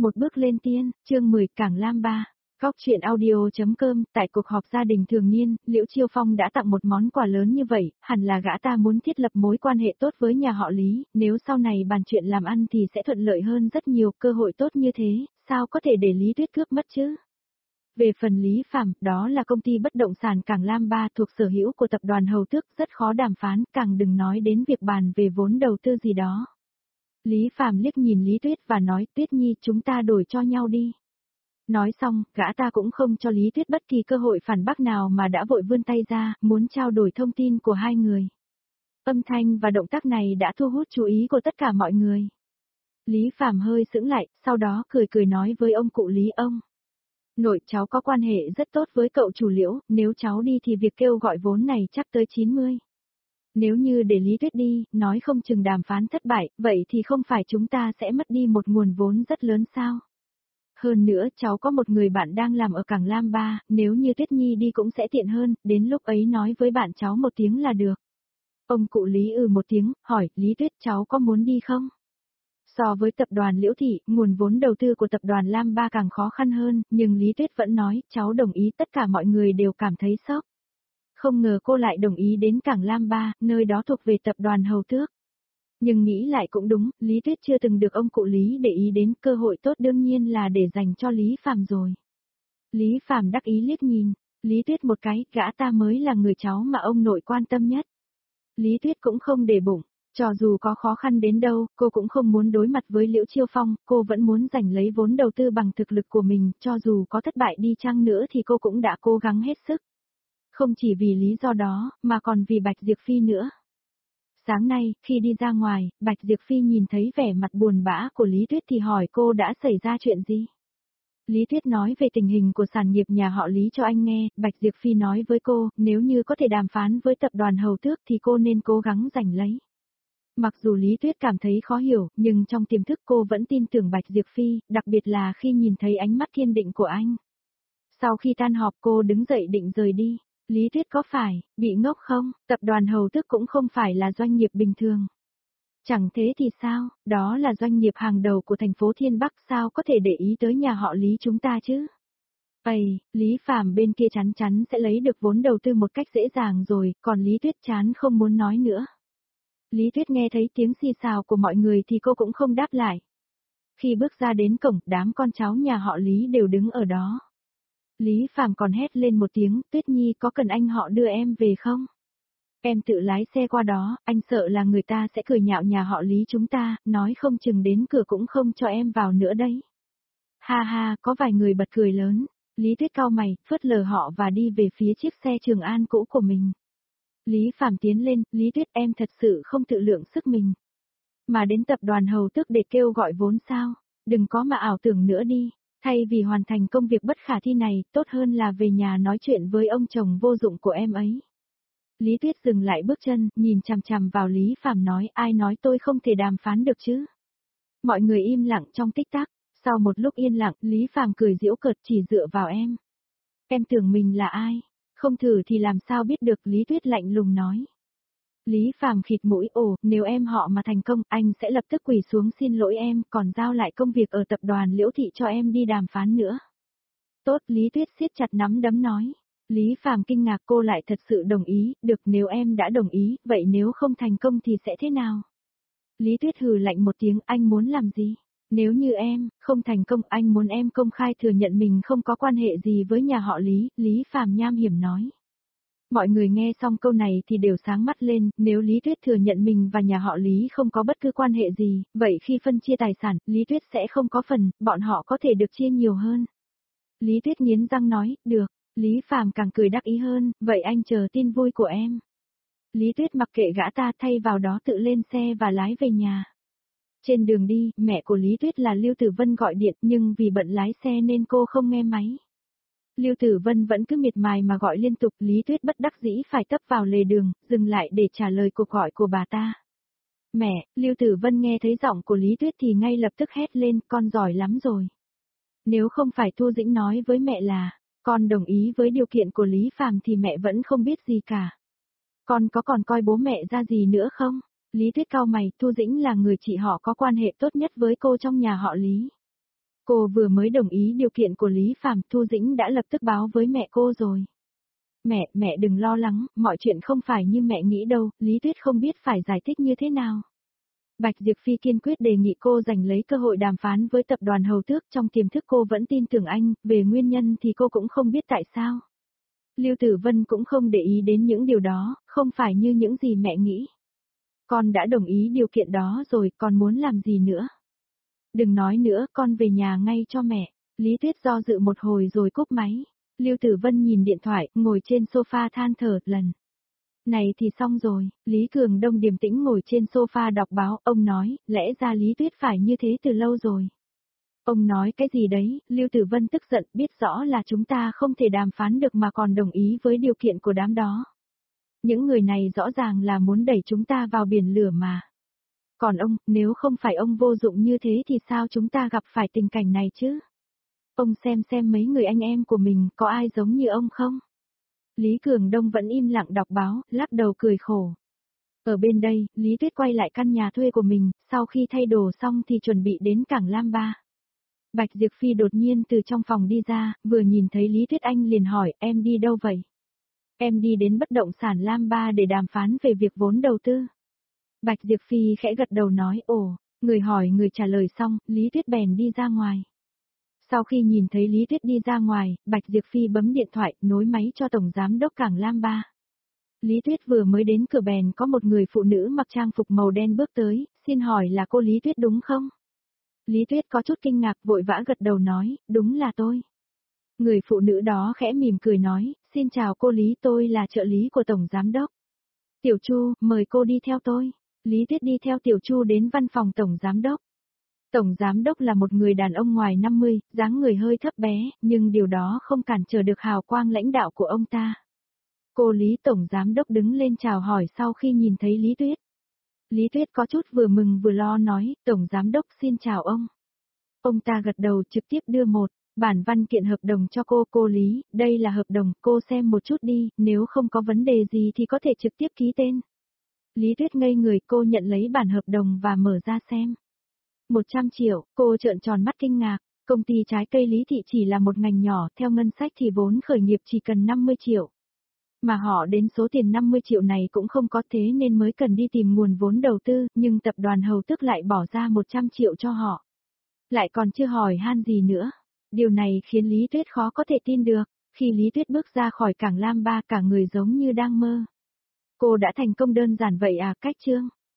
Một bước lên tiên, chương 10 Cảng Lam Ba. Góc truyện audio.com. Tại cuộc họp gia đình thường niên, Liễu Chiêu Phong đã tặng một món quà lớn như vậy, hẳn là gã ta muốn thiết lập mối quan hệ tốt với nhà họ Lý, nếu sau này bàn chuyện làm ăn thì sẽ thuận lợi hơn rất nhiều, cơ hội tốt như thế, sao có thể để Lý Tuyết cướp mất chứ? Về phần Lý Phàm, đó là công ty bất động sản Cảng Lam Ba thuộc sở hữu của tập đoàn Hầu Tước, rất khó đàm phán, càng đừng nói đến việc bàn về vốn đầu tư gì đó. Lý Phàm liếc nhìn Lý Tuyết và nói, Tuyết Nhi, chúng ta đổi cho nhau đi. Nói xong, gã ta cũng không cho Lý Tuyết bất kỳ cơ hội phản bác nào mà đã vội vươn tay ra, muốn trao đổi thông tin của hai người. Âm thanh và động tác này đã thu hút chú ý của tất cả mọi người. Lý Phàm hơi sững lại, sau đó cười cười nói với ông cụ Lý, ông nội, cháu có quan hệ rất tốt với cậu chủ Liễu, nếu cháu đi thì việc kêu gọi vốn này chắc tới 90. Nếu như để Lý Tuyết đi, nói không chừng đàm phán thất bại, vậy thì không phải chúng ta sẽ mất đi một nguồn vốn rất lớn sao? Hơn nữa, cháu có một người bạn đang làm ở Cảng Lam Ba, nếu như Tuyết Nhi đi cũng sẽ tiện hơn, đến lúc ấy nói với bạn cháu một tiếng là được. Ông cụ Lý một tiếng, hỏi, Lý Tuyết, cháu có muốn đi không? So với tập đoàn Liễu Thị, nguồn vốn đầu tư của tập đoàn Lam Ba càng khó khăn hơn, nhưng Lý Tuyết vẫn nói, cháu đồng ý, tất cả mọi người đều cảm thấy sốc. Không ngờ cô lại đồng ý đến Cảng Lam Ba, nơi đó thuộc về tập đoàn Hầu Tước. Nhưng nghĩ lại cũng đúng, Lý Tuyết chưa từng được ông cụ Lý để ý đến, cơ hội tốt đương nhiên là để dành cho Lý Phàm rồi. Lý Phàm đắc ý liếc nhìn, Lý Tuyết một cái, gã ta mới là người cháu mà ông nội quan tâm nhất. Lý Tuyết cũng không để bụng, cho dù có khó khăn đến đâu, cô cũng không muốn đối mặt với Liễu Chiêu Phong, cô vẫn muốn giành lấy vốn đầu tư bằng thực lực của mình, cho dù có thất bại đi chăng nữa thì cô cũng đã cố gắng hết sức. Không chỉ vì lý do đó, mà còn vì Bạch Diệp Phi nữa. Sáng nay, khi đi ra ngoài, Bạch Diệp Phi nhìn thấy vẻ mặt buồn bã của Lý Tuyết thì hỏi cô đã xảy ra chuyện gì. Lý Tuyết nói về tình hình của sản nghiệp nhà họ Lý cho anh nghe, Bạch Diệp Phi nói với cô, nếu như có thể đàm phán với tập đoàn Hầu Tước thì cô nên cố gắng giành lấy. Mặc dù Lý Tuyết cảm thấy khó hiểu, nhưng trong tiềm thức cô vẫn tin tưởng Bạch Diệp Phi, đặc biệt là khi nhìn thấy ánh mắt kiên định của anh. Sau khi tan họp cô đứng dậy định rời đi. Lý Tuyết có phải bị ngốc không? Tập đoàn Hầu Tước cũng không phải là doanh nghiệp bình thường. Chẳng thế thì sao, đó là doanh nghiệp hàng đầu của thành phố Thiên Bắc, sao có thể để ý tới nhà họ Lý chúng ta chứ? Ây, Lý Phàm bên kia chắn chắn sẽ lấy được vốn đầu tư một cách dễ dàng rồi, còn Lý Tuyết chán không muốn nói nữa. Lý Tuyết nghe thấy tiếng xì xào của mọi người thì cô cũng không đáp lại. Khi bước ra đến cổng, đám con cháu nhà họ Lý đều đứng ở đó. Lý Phàm còn hét lên một tiếng, Tuyết Nhi, có cần anh họ đưa em về không? Em tự lái xe qua đó, anh sợ là người ta sẽ cười nhạo nhà họ Lý chúng ta, nói không chừng đến cửa cũng không cho em vào nữa đấy. Ha ha, có vài người bật cười lớn. Lý Tuyết cau mày, phớt lờ họ và đi về phía chiếc xe Trường An cũ của mình. Lý Phàm tiến lên, Lý Tuyết, em thật sự không tự lượng sức mình. Mà đến tập đoàn Hầu Tước để kêu gọi vốn sao? Đừng có mà ảo tưởng nữa đi. Thay vì hoàn thành công việc bất khả thi này, tốt hơn là về nhà nói chuyện với ông chồng vô dụng của em ấy. Lý Tuyết dừng lại bước chân, nhìn chằm chằm vào Lý Phàm nói, ai nói tôi không thể đàm phán được chứ? Mọi người im lặng trong tích tắc, sau một lúc yên lặng, Lý Phàm cười giễu cợt, chỉ dựa vào em. Em tưởng mình là ai? Không thử thì làm sao biết được, Lý Tuyết lạnh lùng nói. Lý Phàm khịt mũi, nếu em họ mà thành công, anh sẽ lập tức quỳ xuống xin lỗi em, còn giao lại công việc ở tập đoàn Liễu Thị cho em đi đàm phán nữa. Tốt, Lý Tuyết siết chặt nắm đấm nói. Lý Phàm kinh ngạc, cô lại thật sự đồng ý, được, nếu em đã đồng ý, vậy nếu không thành công thì sẽ thế nào? Lý Tuyết hừ lạnh một tiếng, anh muốn làm gì? Nếu như em không thành công, anh muốn em công khai thừa nhận mình không có quan hệ gì với nhà họ Lý, Lý Phàm nham hiểm nói. Mọi người nghe xong câu này thì đều sáng mắt lên, nếu Lý Tuyết thừa nhận mình và nhà họ Lý không có bất cứ quan hệ gì, vậy khi phân chia tài sản, Lý Tuyết sẽ không có phần, bọn họ có thể được chia nhiều hơn. Lý Tuyết nghiến răng nói, được, Lý Phàm càng cười đắc ý hơn, vậy anh chờ tin vui của em. Lý Tuyết mặc kệ gã ta, thay vào đó tự lên xe và lái về nhà. Trên đường đi, mẹ của Lý Tuyết là Lưu Tử Vân gọi điện, nhưng vì bận lái xe nên cô không nghe máy. Lưu Tử Vân vẫn cứ miệt mài mà gọi liên tục, Lý Tuyết bất đắc dĩ phải tấp vào lề đường, dừng lại để trả lời cuộc gọi của bà ta. Mẹ, Lưu Tử Vân nghe thấy giọng của Lý Tuyết thì ngay lập tức hét lên, con giỏi lắm rồi. Nếu không phải Thu Dĩnh nói với mẹ là, con đồng ý với điều kiện của Lý Phàm thì mẹ vẫn không biết gì cả. Con có còn coi bố mẹ ra gì nữa không? Lý Tuyết cau mày, Thu Dĩnh là người chị họ có quan hệ tốt nhất với cô trong nhà họ Lý. Cô vừa mới đồng ý điều kiện của Lý Phàm, Thu Dĩnh đã lập tức báo với mẹ cô rồi. Mẹ đừng lo lắng, mọi chuyện không phải như mẹ nghĩ đâu, Lý Tuyết không biết phải giải thích như thế nào. Bạch Diệp Phi kiên quyết đề nghị cô giành lấy cơ hội đàm phán với tập đoàn Hầu Tước, trong tiềm thức cô vẫn tin tưởng anh, về nguyên nhân thì cô cũng không biết tại sao. Lưu Tử Vân cũng không để ý đến những điều đó, không phải như những gì mẹ nghĩ. Con đã đồng ý điều kiện đó rồi, con muốn làm gì nữa? Đừng nói nữa, con về nhà ngay cho mẹ. Lý Tuyết do dự một hồi rồi cúp máy. Lưu Tử Vân nhìn điện thoại, ngồi trên sofa than thở lần. Này thì xong rồi, Lý Cường Đông điềm tĩnh ngồi trên sofa đọc báo, ông nói, lẽ ra Lý Tuyết phải như thế từ lâu rồi. Ông nói cái gì đấy, Lưu Tử Vân tức giận, biết rõ là chúng ta không thể đàm phán được mà còn đồng ý với điều kiện của đám đó. Những người này rõ ràng là muốn đẩy chúng ta vào biển lửa mà. Còn ông, nếu không phải ông vô dụng như thế thì sao chúng ta gặp phải tình cảnh này chứ? Ông xem mấy người anh em của mình có ai giống như ông không? Lý Cường Đông vẫn im lặng đọc báo, lắc đầu cười khổ. Ở bên đây, Lý Tuyết quay lại căn nhà thuê của mình, sau khi thay đồ xong thì chuẩn bị đến cảng Lam Ba. Bạch Diệp Phi đột nhiên từ trong phòng đi ra, vừa nhìn thấy Lý Tuyết Anh liền hỏi, em đi đâu vậy? Em đi đến bất động sản Lam Ba để đàm phán về việc vốn đầu tư. Bạch Diệp Phi khẽ gật đầu nói, ồ, người hỏi người trả lời xong, Lý Tuyết bèn đi ra ngoài. Sau khi nhìn thấy Lý Tuyết đi ra ngoài, Bạch Diệp Phi bấm điện thoại, nối máy cho Tổng Giám đốc Cảng Lam Ba. Lý Tuyết vừa mới đến cửa bèn có một người phụ nữ mặc trang phục màu đen bước tới, xin hỏi là cô Lý Tuyết đúng không? Lý Tuyết có chút kinh ngạc vội vã gật đầu nói, đúng là tôi. Người phụ nữ đó khẽ mỉm cười nói, xin chào cô Lý, tôi là trợ lý của Tổng Giám đốc. Tiểu Chu, mời cô đi theo tôi. Lý Tuyết đi theo Tiểu Chu đến văn phòng Tổng Giám đốc. Tổng Giám đốc là một người đàn ông ngoài 50, dáng người hơi thấp bé, nhưng điều đó không cản trở được hào quang lãnh đạo của ông ta. Cô Lý Tổng Giám đốc đứng lên chào hỏi sau khi nhìn thấy Lý Tuyết. Lý Tuyết có chút vừa mừng vừa lo nói, Tổng Giám đốc xin chào ông. Ông ta gật đầu trực tiếp đưa một bản văn kiện hợp đồng cho cô Lý, đây là hợp đồng, cô xem một chút đi, nếu không có vấn đề gì thì có thể trực tiếp ký tên. Lý Tuyết ngây người, cô nhận lấy bản hợp đồng và mở ra xem. 100 triệu, cô trợn tròn mắt kinh ngạc, công ty trái cây Lý Thị chỉ là một ngành nhỏ, theo ngân sách thì vốn khởi nghiệp chỉ cần 50 triệu. Mà họ đến số tiền 50 triệu này cũng không có thế nên mới cần đi tìm nguồn vốn đầu tư, nhưng tập đoàn Hầu Tước lại bỏ ra 100 triệu cho họ. Lại còn chưa hỏi han gì nữa. Điều này khiến Lý Tuyết khó có thể tin được, khi Lý Tuyết bước ra khỏi cảng Lam Ba cả người giống như đang mơ. Cô đã thành công đơn giản vậy à, cách chương.